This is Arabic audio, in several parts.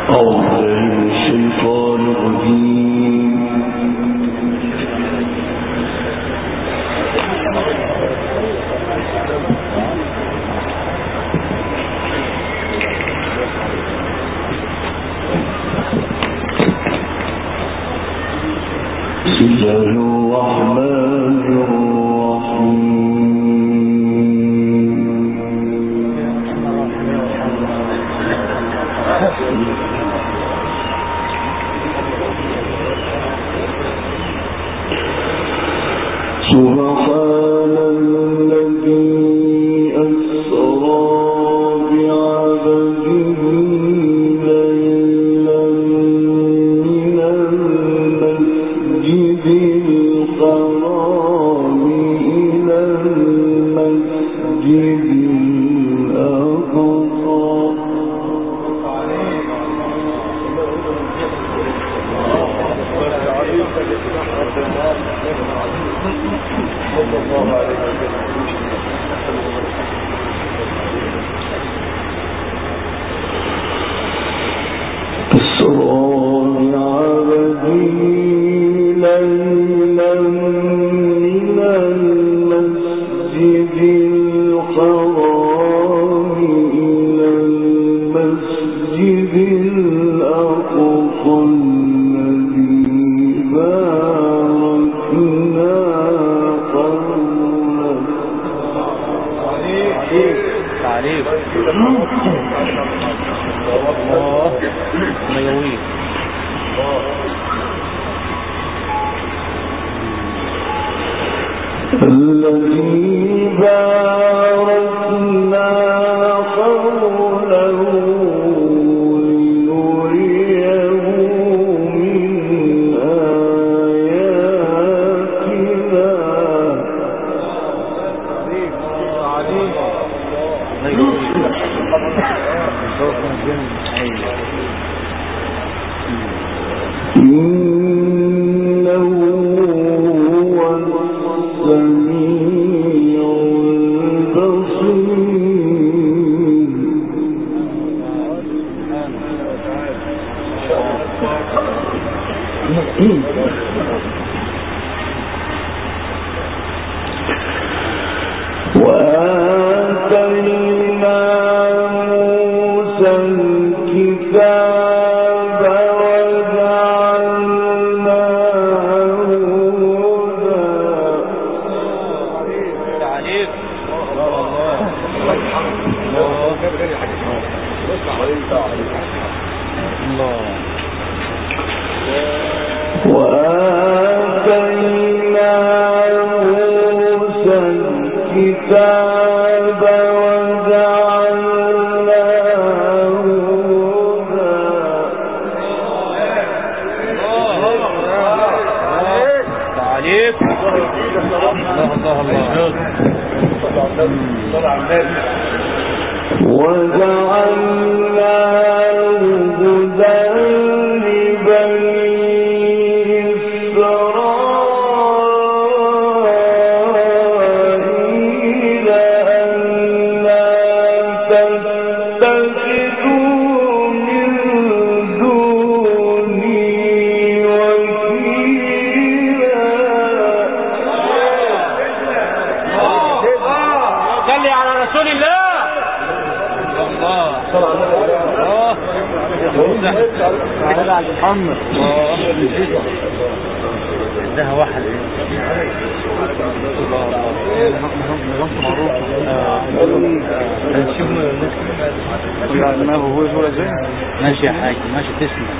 ماشي يا حاج ماشي تسمع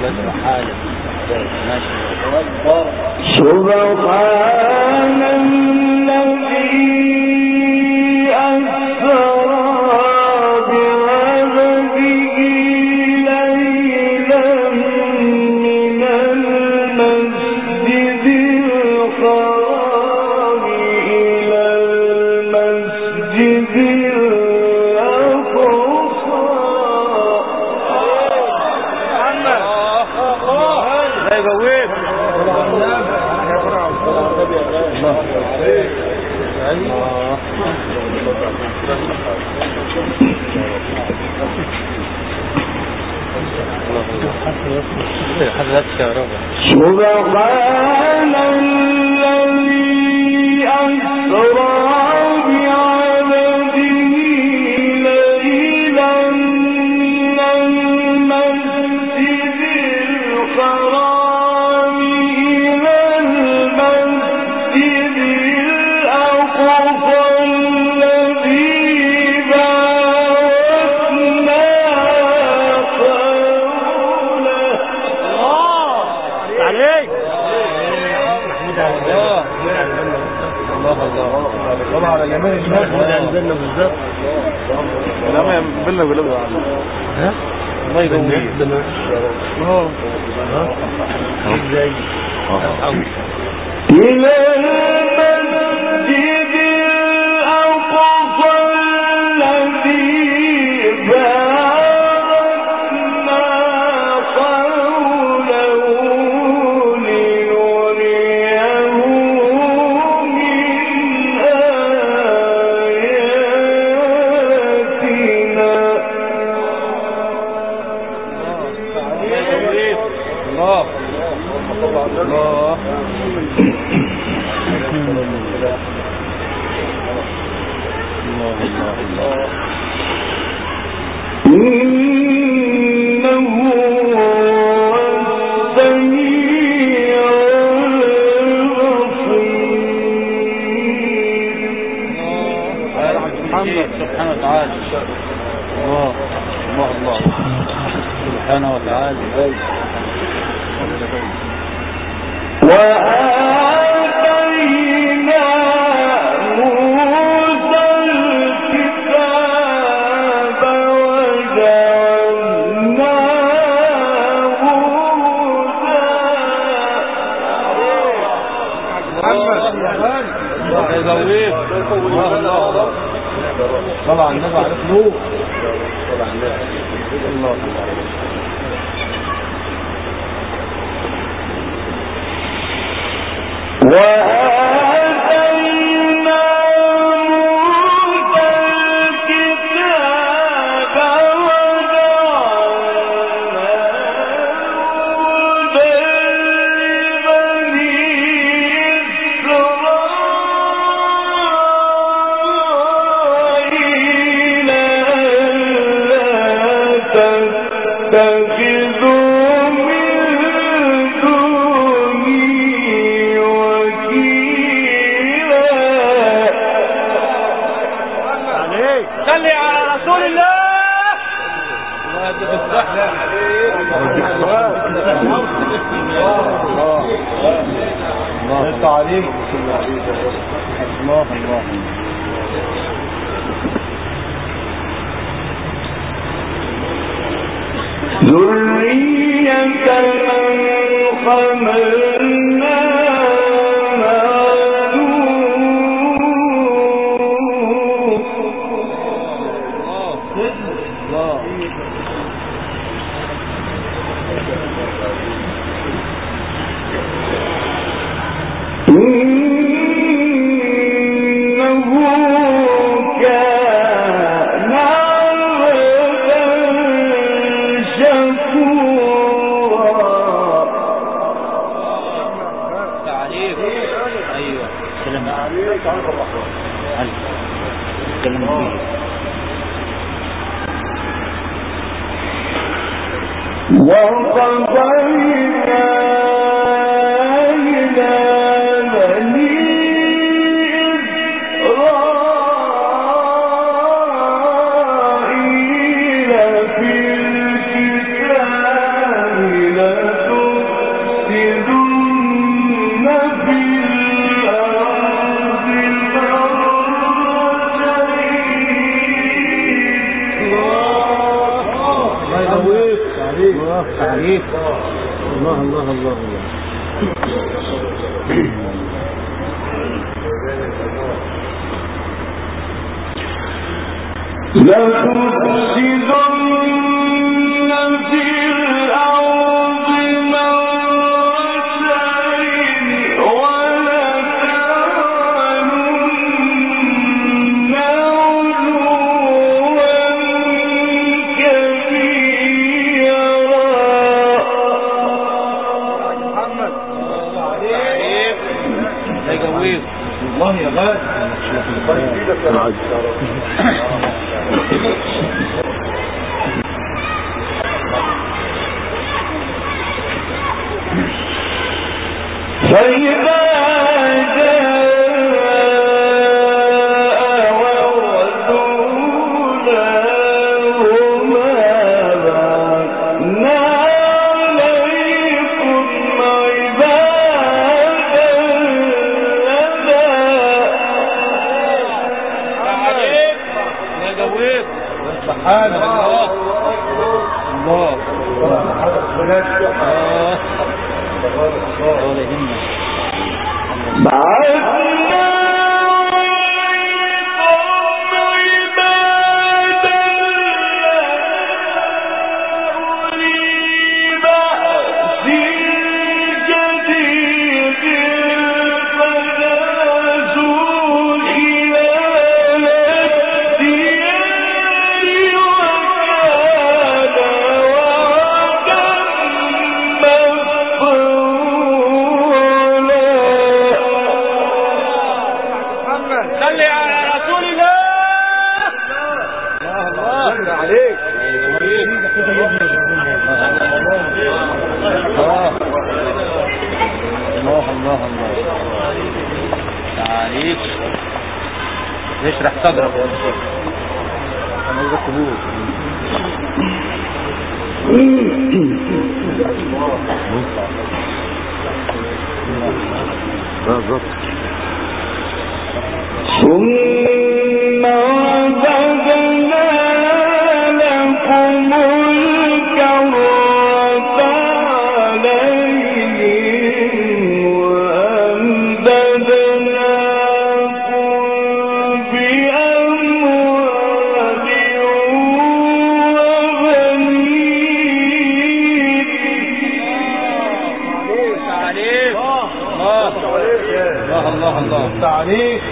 حالك ماشي سبحان الذي أسرى بعبده ليلا من المسجد الحرام إلى المسجد حضرات كهرباء. سبحان الذي أسرى بعبده ليلا من المسجد الحرام إلى المسجد الأقصى الذي باركنا حوله. عليك الله طبعا على جميع الناس اللي عندنا بالذات. لا ما يقبلنا بالله. ها الله يقويك. ازاي إلى المسجد الأقصى الذي باركنا حوله لنريه من آياتنا. الله الله إنه هو السميع البصير. سبحانه وتعالى. الله الله الله سبحانه وتعالى. وآتينا موسى الكتاب وجعلناه هدى. الله طبعا النبي عليه نور. الله وآتينا موسى الكتاب وجعلناه هدى لبني إسرائيل ألا تتخذوا من دوني وكيلا. صلي على رسول الله. الله عليك. الله الله ذرية من حملنا مع نوح. إنه كان عبدا شكورا. تعريف. ايوه سلام عليك. سلام عليك. وقضينا إلى بني إسرائيل في الكتاب لتفسدن في الأرض مرتين. تعريف. الله الله الله الله. لتفسدن في الأرض مرتين ولتعلن علوا كبيرا. الله يا غالي. فإذا سبحان الله. الله يشرح صدرك. انا عايز اكتبه. بالظبط. ثم عبدنا لكم الكرة عليهم وأمددناكم بأموال وبنين. تعريف الله الله تعريف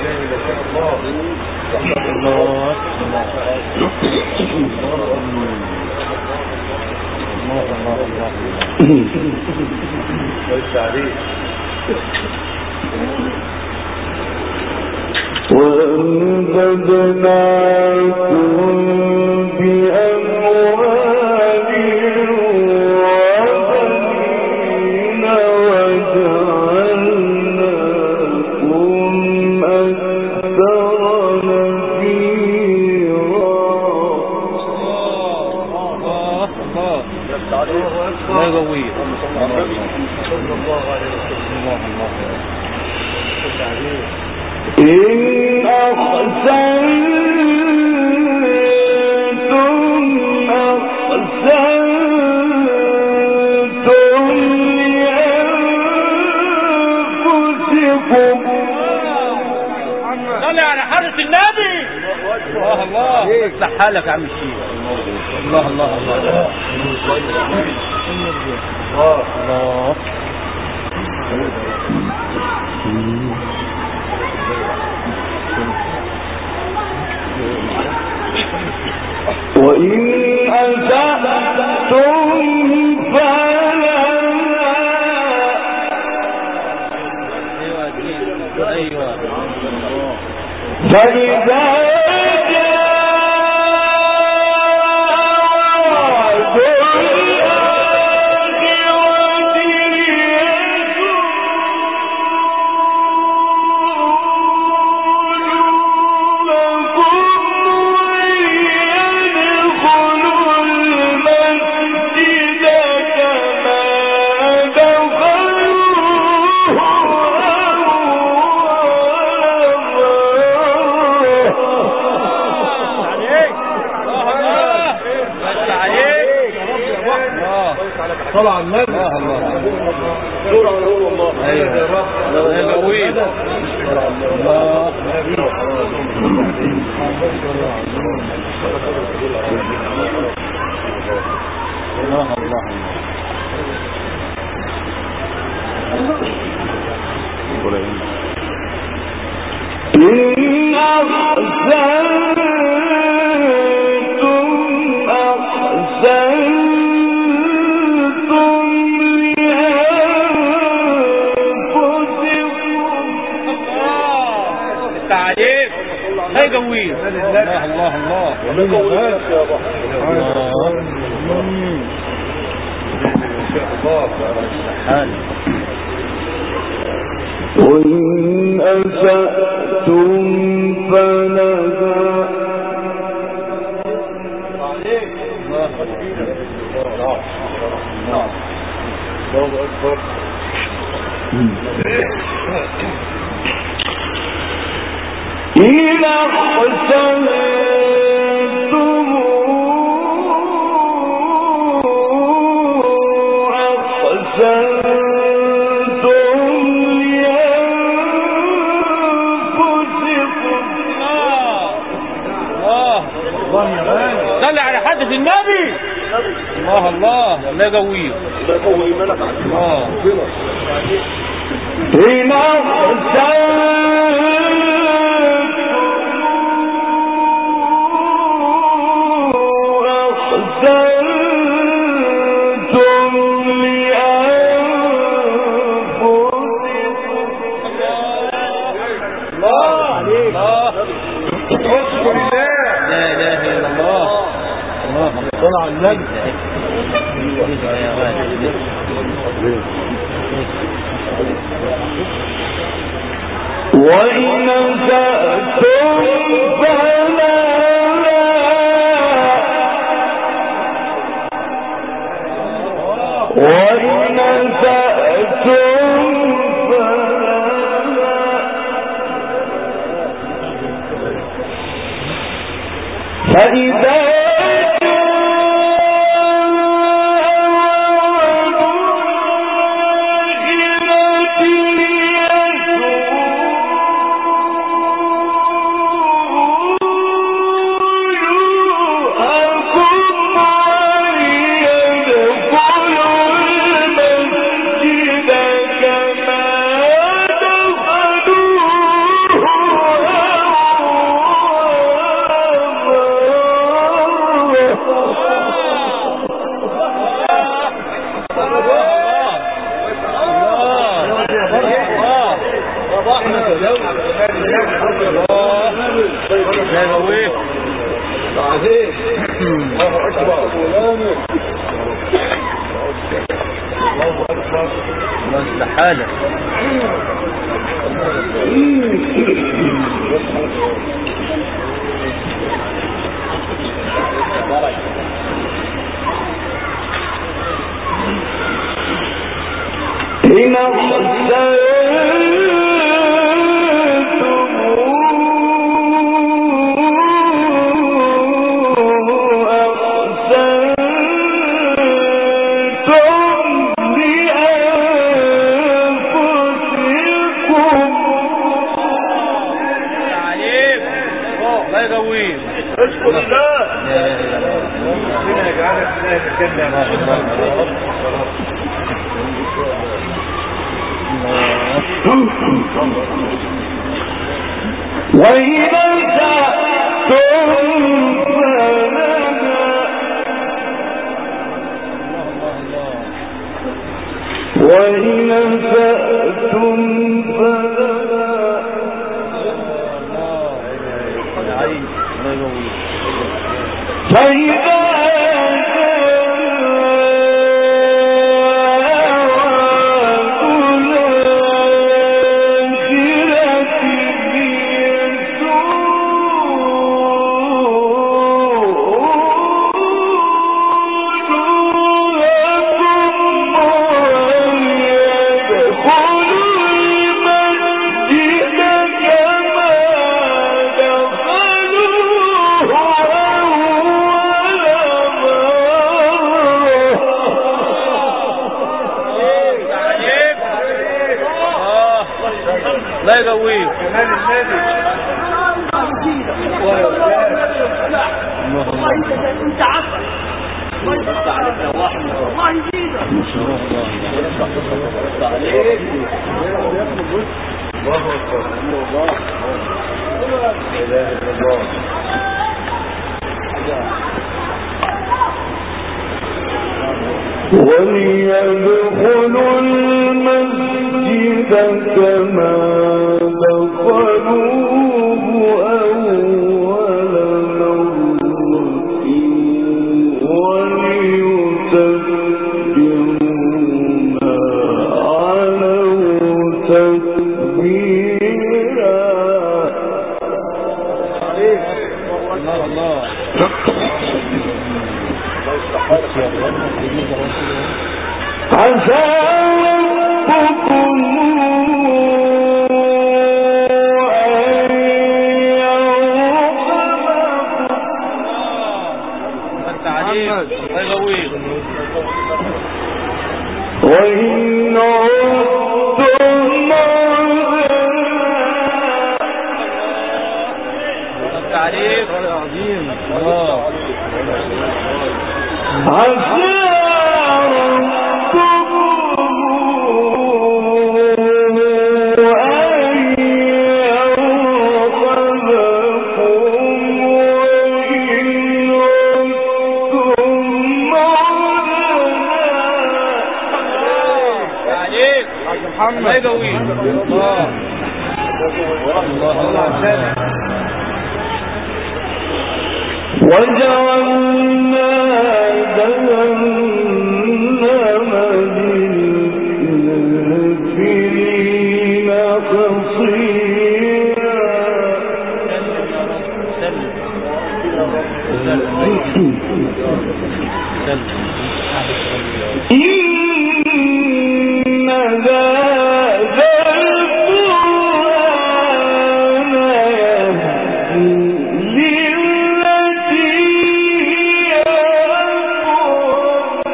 وأمددناكم بأموال وبنين وجعلناكم أكثر نفيرا. الله يقويه. إن أحسنتم لأنفسكم. صلي على حضرة النبي. الله الله يصلح حالك يا عم الشيخ. الله الله الله الله. وإن أسأتم فلا. ايوه فإذا طبعا النبي. الله الله نور على نور الله. ايوه الله يقويه. الله الله الله. إن أحسنتم أحسنتم لأنفسكم لا يقويه. الله الله الله. وإن أسأتم فلها الله أكبر. إذا أحسنتم صلي على حدث النبي. الله الله. لا يقويه. الله. طلع النبي. وإن أسأتم فلا وإن أسأتم فإذا حالة اشكر الله. ربنا يجعلك في الجنة. وإذا سأتم فلها وإذا سأتم فلها فإذا لا يقويه. كمان النبي الله يزيدك انت عفوا. الله يزيدك عليك واحد. الله يزيدك. الله أكبر. الله لا إله إلا الله. وليدخلوا المسجد كما دخلوه أولا عسى ربكم وإن عدتم التعريف عظيم. عسى الله يقوي. الله وجعلنا جهنم للكافرين حصيرا. إن هذا القرآن يهدي للتي هي أقوم.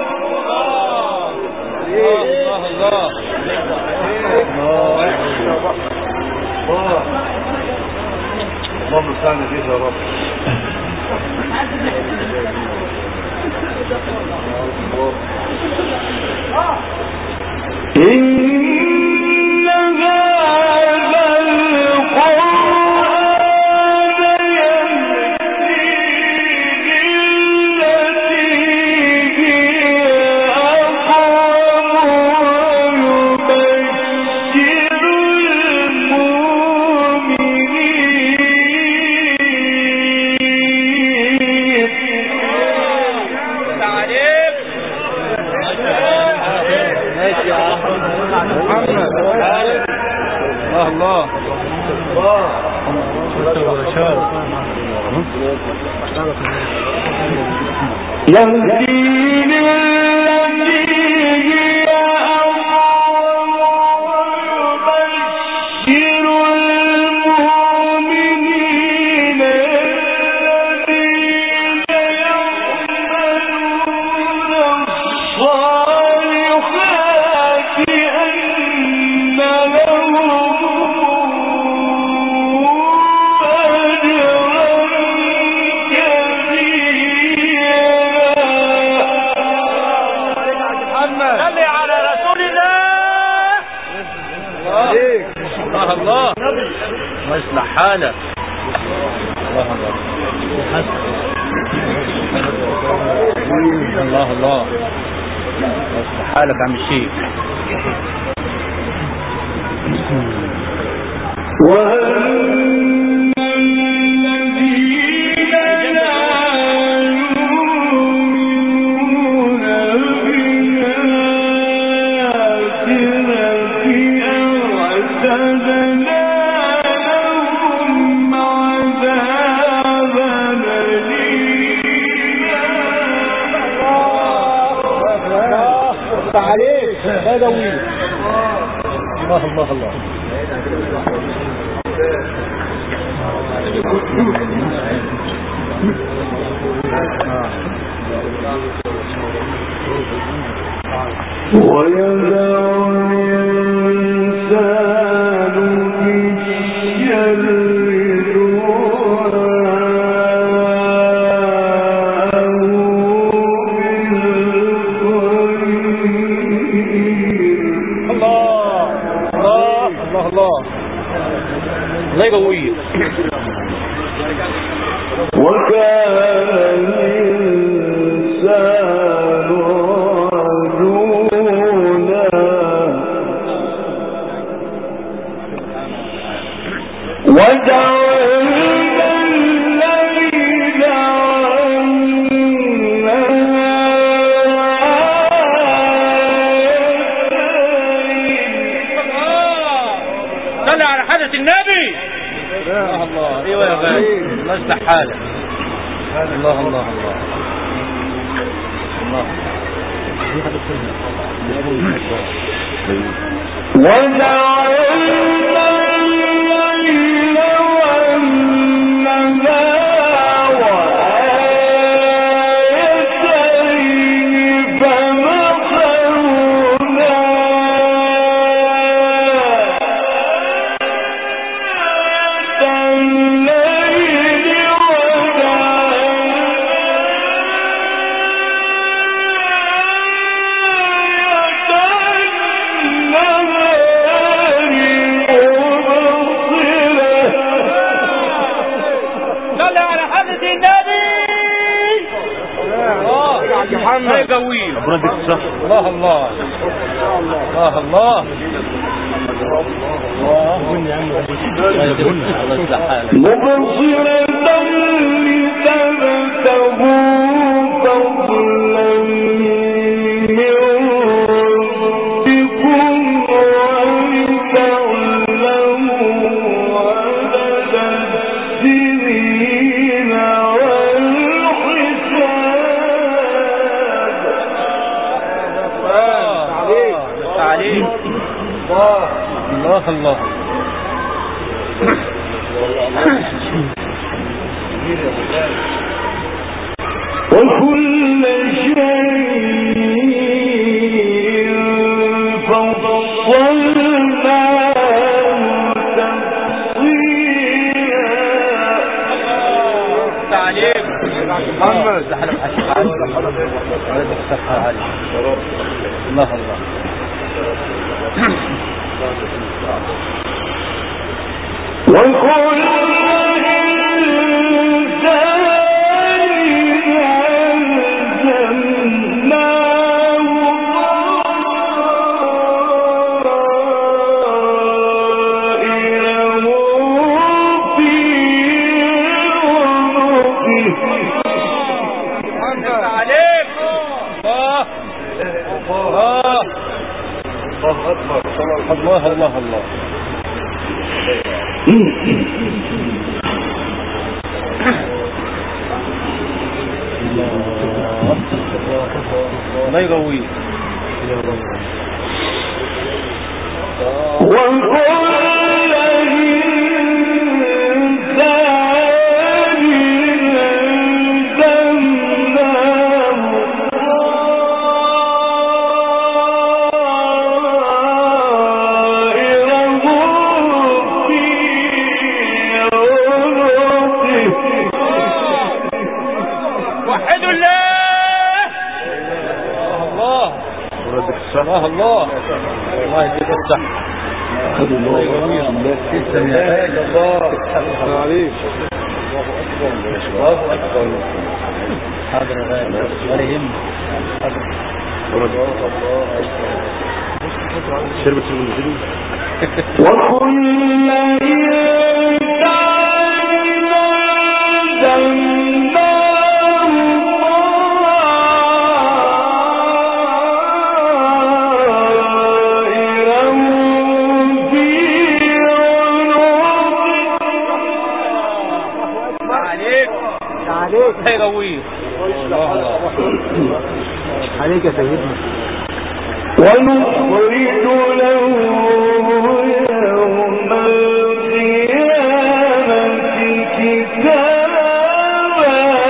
اللهم استعنا فيك يا رب. إن هذا القرآن يهدي للتي هي أقوم ويبشر المؤمنين. تعريف. ماشي يا محمد. الله يهدي للتي هي أقوم ويبشر المؤمنين الذين يعملون الصالحات أن لهم صلي على رسول الله. الله ما يصلح حالك. الله يصلح حالك عم الشيخ. وأن الذين لا يؤمنون بالآخرة أعتدنا لهم عذابا أليما. عليك هذا وين. الله ويدع الإنسان بالشر دعاءه بالخير. الله يقويك. وكان الإنسان عجولا. وجعلنا الليل صلى على حدث النبي. الله ايوه يا غالي. الله يصلح حالك. الله الله الله الله الله مبصرة لتبتغوا فضلا من ربكم ولتعلموا عدد السنين الله الله وكل شيء فصلناه تفصيلا. تعليم محمد الله الله وكل إنسان ألزمناه طائره في عنقه. عليك الله الله الله الله الله الله يقوي وكل إنسان ألزمناه طائره في عنقه. وحدوا الله الله الله الله يجزيك الصحة الله يقويك الله عليك الله أكبر حاضر يا غالي ولا يهم شربت المنزلين وكل إنسان ألزمناه طائره في عنقه. عليك عليك الله يقويك الله الله عليك يا سيدنا. ونخرج له يوم القيامة كتابا.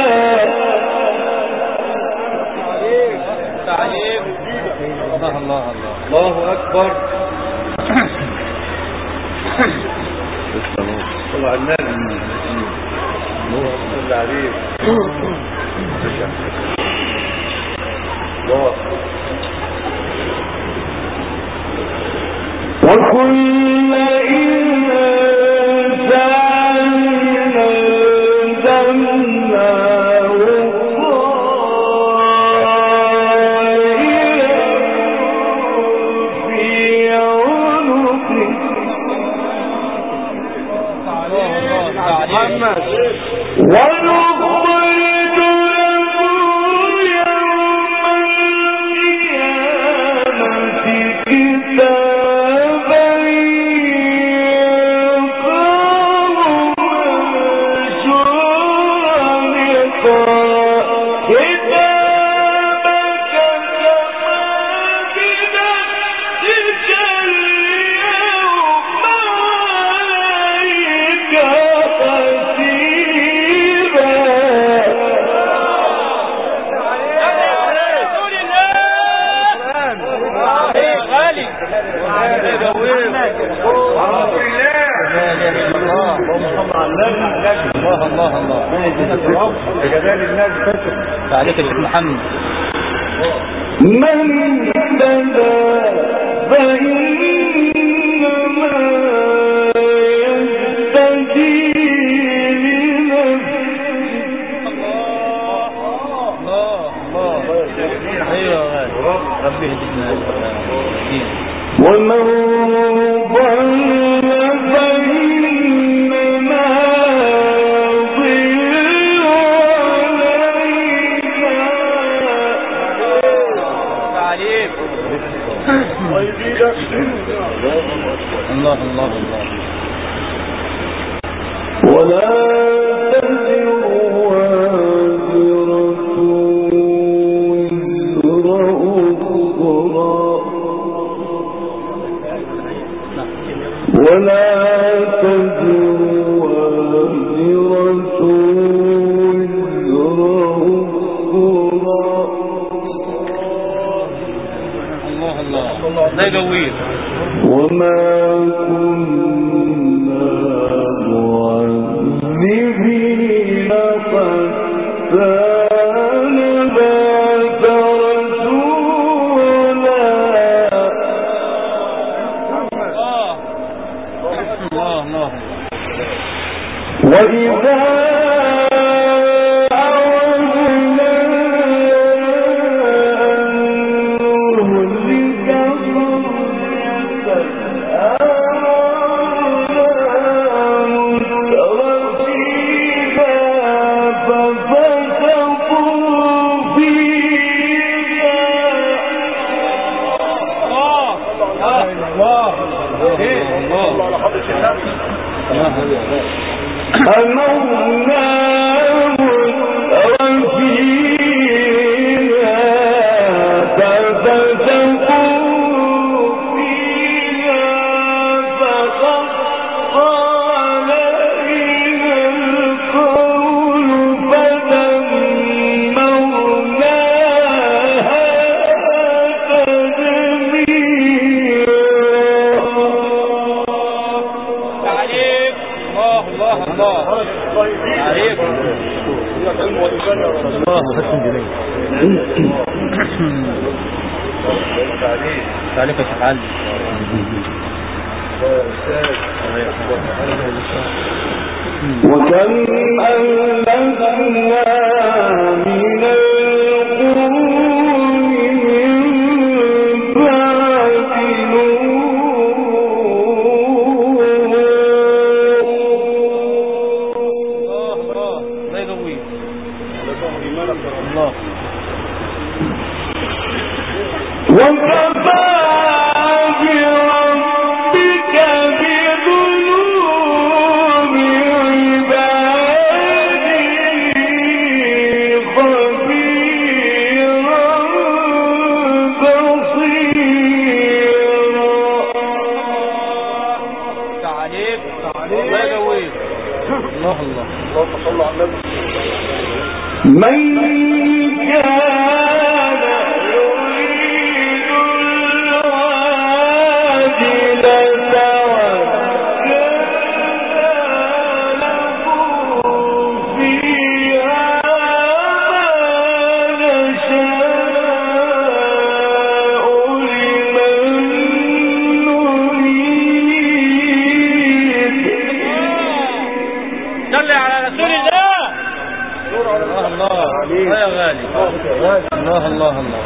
تعليم الله الله الله الله أكبر صلى على النبي صلى عليه الله. وكل إنسان ألزمناه طائره في عنقه. محمد ونخرج له يوم القيامة كتابا يلقاه منشورا. اقرأ كتابك كفى جمال الناس فاتح عليك يا شيخ محمد. من اهتدى فإنما يهتدي لنفسه. ايوه ربي يهدينا ومن ضل فإنما يضل عليك. الله الله الله. ولا تزر وازرة وزر أخرى ولا تزر وازرة وزر أخرى. الله الله ده جويل. وما كنا معذبين حتى نبعث رسولا. الله وإذا أردنا أن نهلك قرية تعليق يا شيخ علي. وكم أهلكنا من القرون من بعد الله. وكفى بربك بذنوب عباده خبيرا بصيرا. تعليق الله جويل. الله الله. اللهم صل على النبي. من كان يريد العاجلة عجلنا له فيها ما نشاء لمن نريد. صل على رسول الله. الله يا غالي. الله الله الله.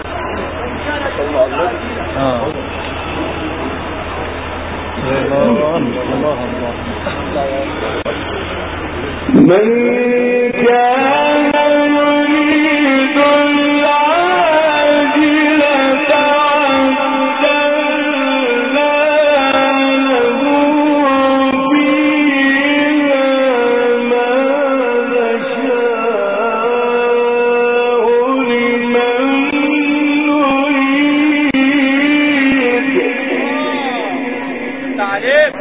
من كان يريد العاجلة عجلنا له فيها ما نشاء لمن نريد. تعليق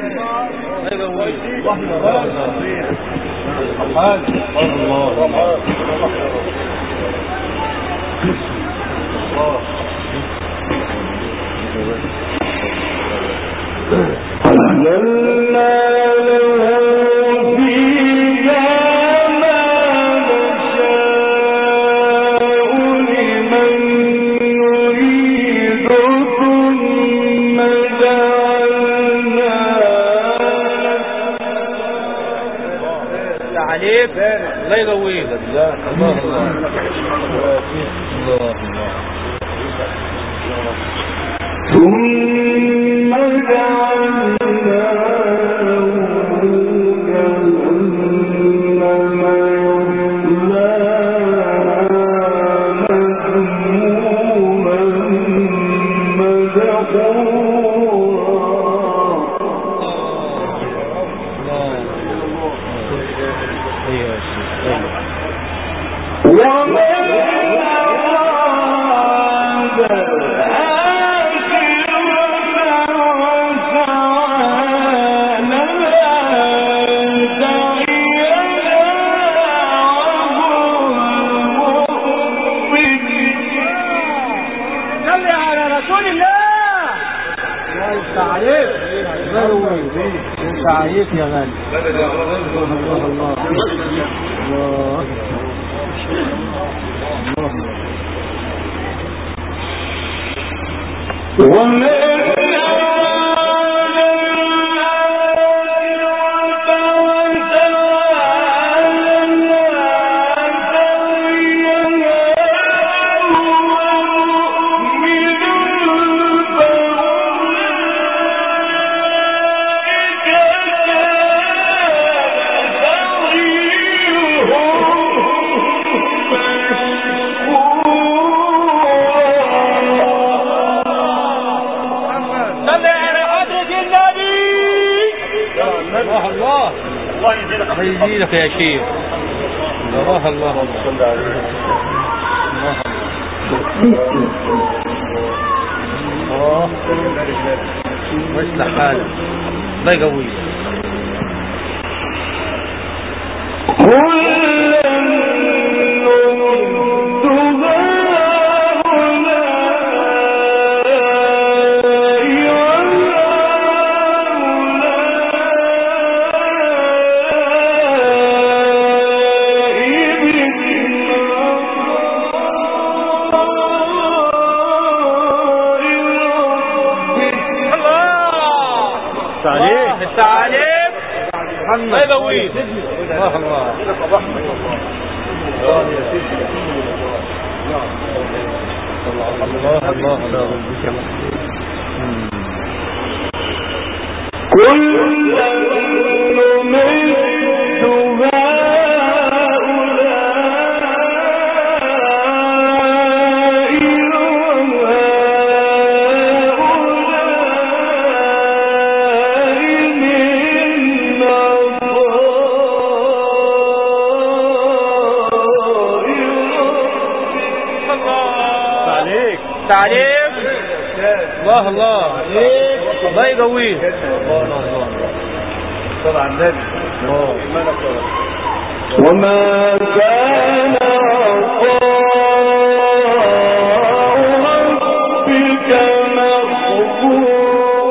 عجلنا له فيها ما تعليق لا يقويه. الله الله الله ثم تعيف يا غالي. الله الله يزيدك يا شيخ. الله الله صل عليه. الله ويصلح حالك. الله يقويك. التعليم الله يقويك. الله الله الله الله تعليم. الله الله الله يقويك. طبعا النبي وما كان عطاء ربك مغفورا.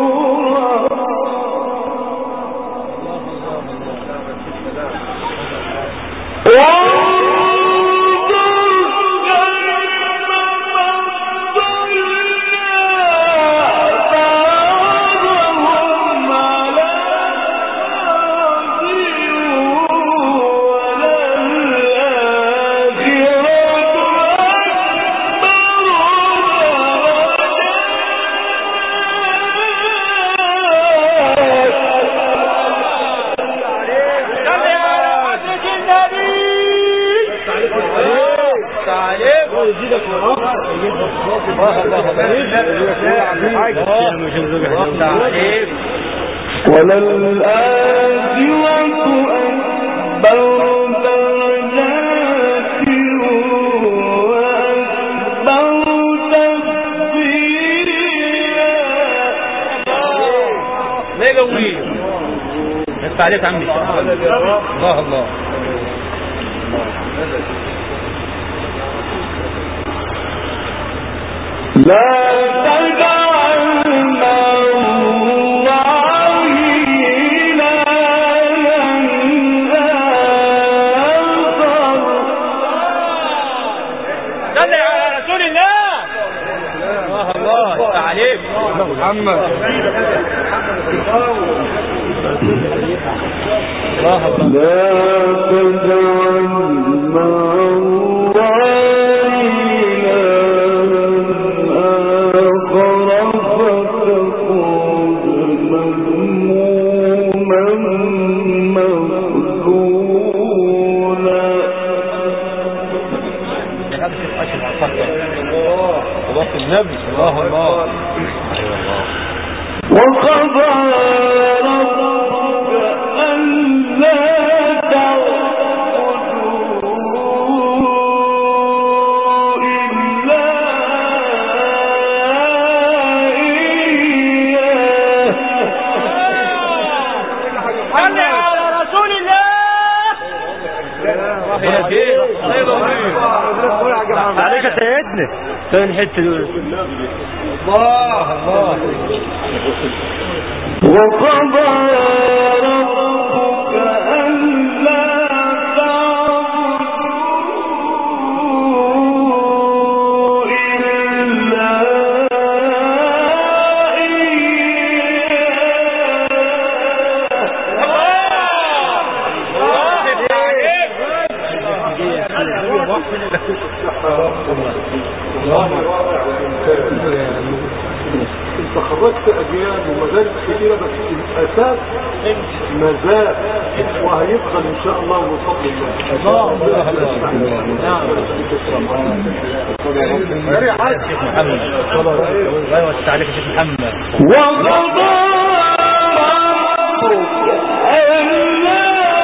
عليك عمي. الله الله لا تجعل مع الله إلها آخر. صل على رسول الله. الله الله عليك محمد. فين حته الله الله وقضى ربك ألا تعبدوا إلا انت خرجت اجيال ومدارس كثيره بس الاساس مازال وهيفضل ان شاء الله بفضل الله. ايوه التعليق يا شيخ محمد. وقضى ربك ألا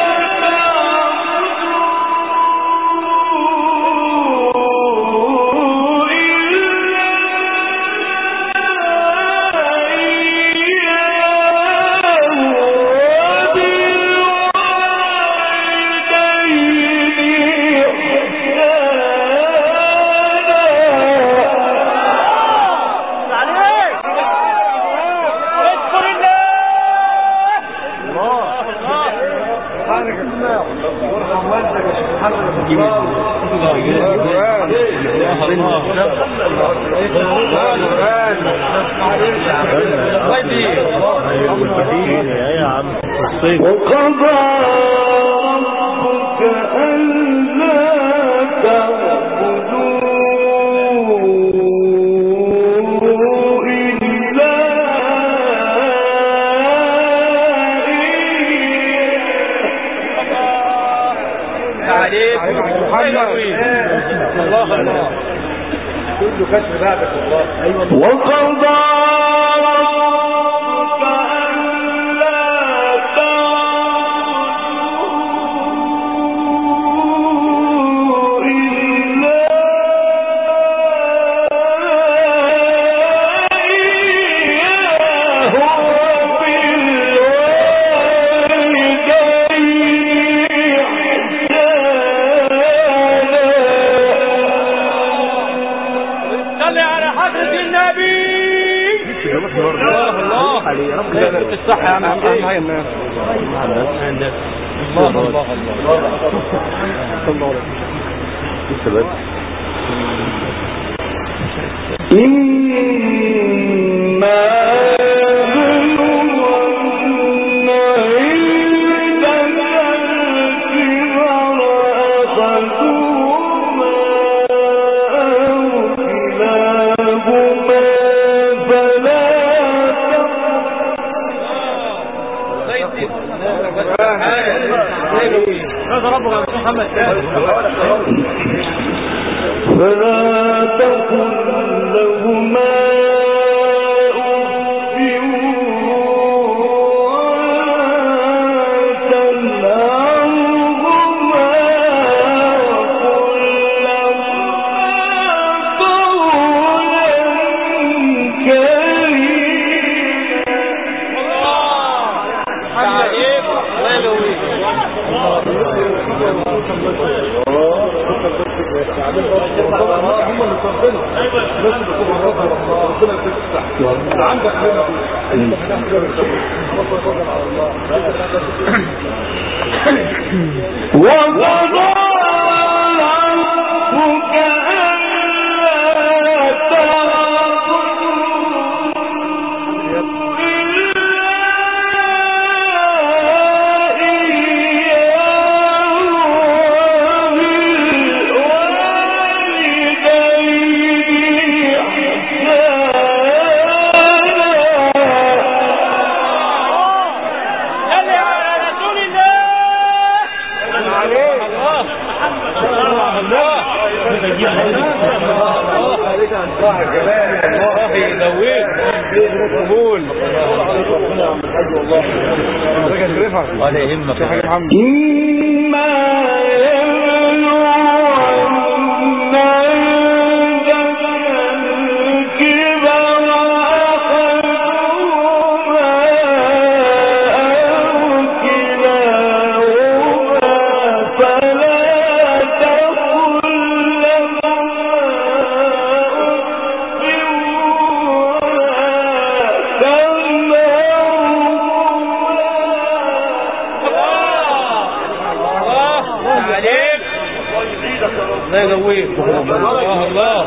وقضى ربك ألا تعبدوا إلا عليك الله الله كل كسر بابك الله. وقضى الصح يا عم هاي الناس الله الله الله الله السبب إما فلا تقل لهما أف ولا تنهرهما وقل لهما قولا وقضى ربك ألا تعبدوا إلا زويد قبول ولا يهمك يا حاج محمد. لا يزويه الله الله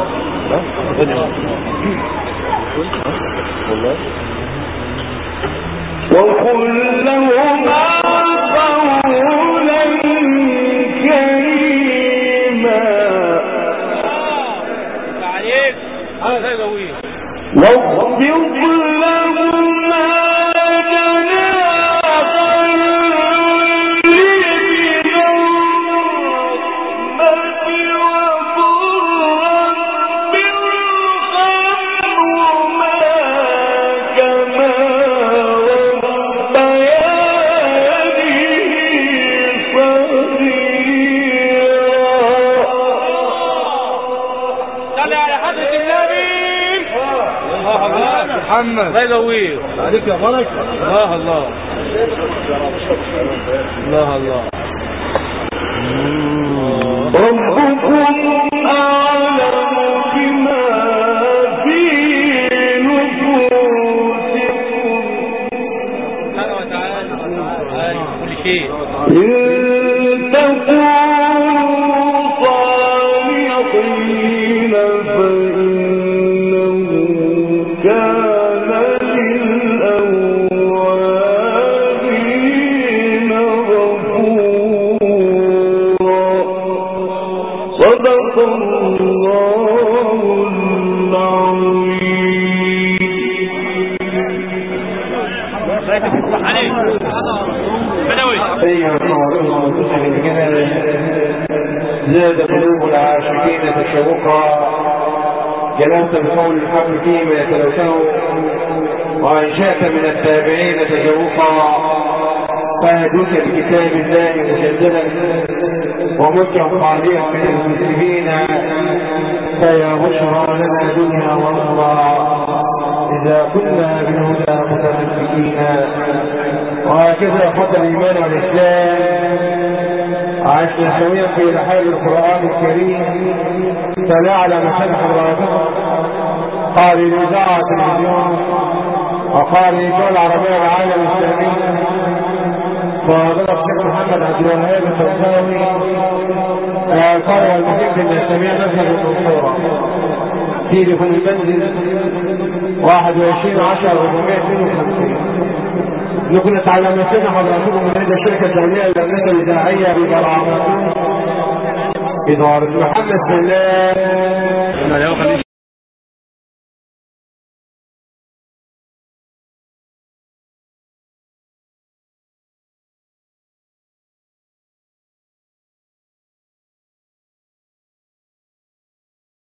وقل لهما قولا كريما عليك لا يزويه واخفض لهما محمد لا يزويه عليك يا ملك. الله الله الله الله ربكم أعلم بما في نفوسكم سبحانه وتعالى كل شيء إن تكونوا صالحين فإنه كان للأوابين غفورا صدق الله زاد قلوب العاشقين تشوقا جلوت بقول الحق فيما يتلوثه وأنشأت من التابعين تجوقا فهدوك بكتاب الله مجددا ومجرم خاليا من المسلمين فيا بشرى لنا دنيا وأخرى إذا كنا بالهدى متمسكين. وهكذا أخذ الإيمان والإسلام عشنا سويا في رحال القرآن الكريم فلا على مسامح الرابطة قال الإذاعة التلفزيون وقال الدول العربية العالم الإسلامي وضرب الشيخ محمد عبد الوهاب الفرساوي قال المدير الإسلامية نزل الدكتورة تليفون المنزل 21/10/452. نقلت على مسجد حضراتكم من عند الشركة الدولية للأمنية الإذاعية ببرعاوة إدارة محمد بالله.